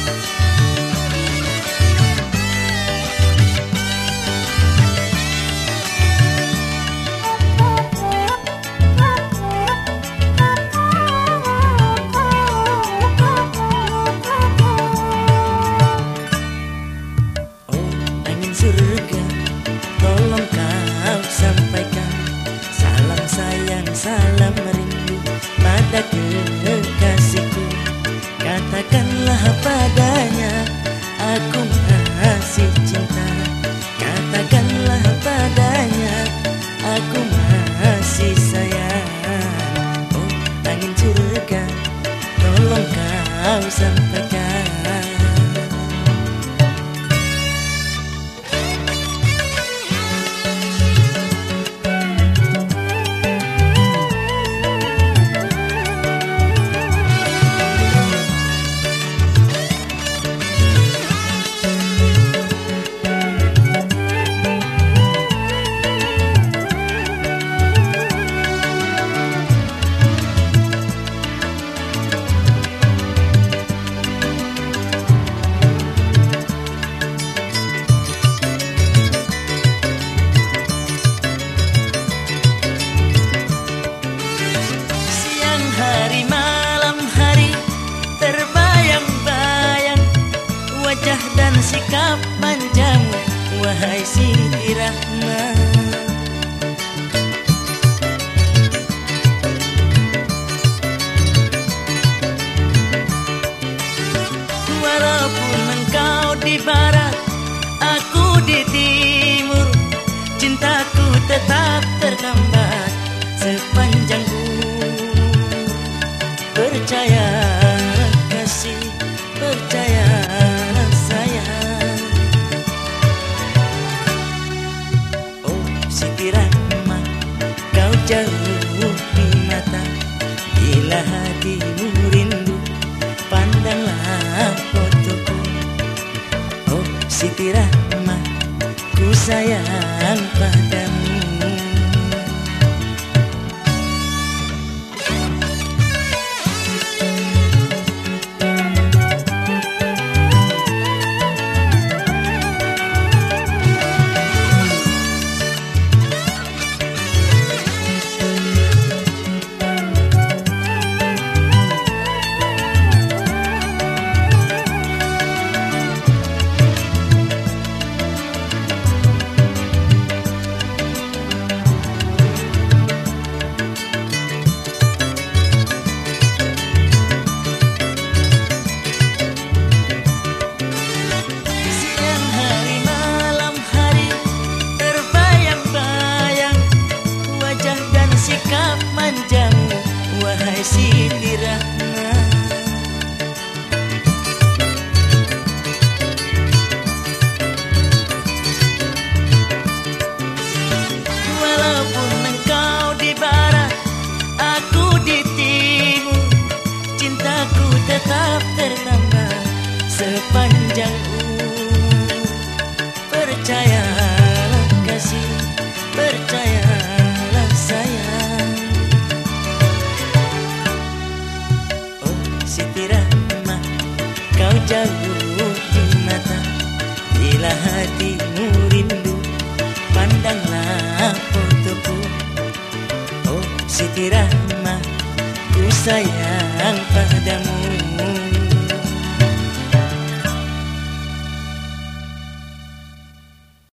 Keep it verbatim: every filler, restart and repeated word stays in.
Surga, tolong kau sampaikan salam sayang, salam rindu pada kekasihku. Katakanlah padanya aku masih cinta. Katakanlah padanya aku masih sayang. Oh angin surga, tolong kau sampaikan. Wajah dan sikap manjamu, wahai Siti Rahmat. Walaupun engkau di barat, aku di timur, cintaku tetap tergambar sepanjang umur. Percaya kasih, percaya jauh di mata, bila hatimu rindu, pandanglah fotoku. Oh Siti Rahmat, ku sayang padamu. Sikap manjamu, wahai Siti Rahmat. Walaupun engkau di barat, aku di timur, cintaku tetap tertambah sepanjang umur. Percayalah kasih, percayalah sayang. Siti Rahmat, kau jauh di mata, bila hatimu rindu, pandanglah fotoku. Oh Siti Rahmat, ku sayang padamu.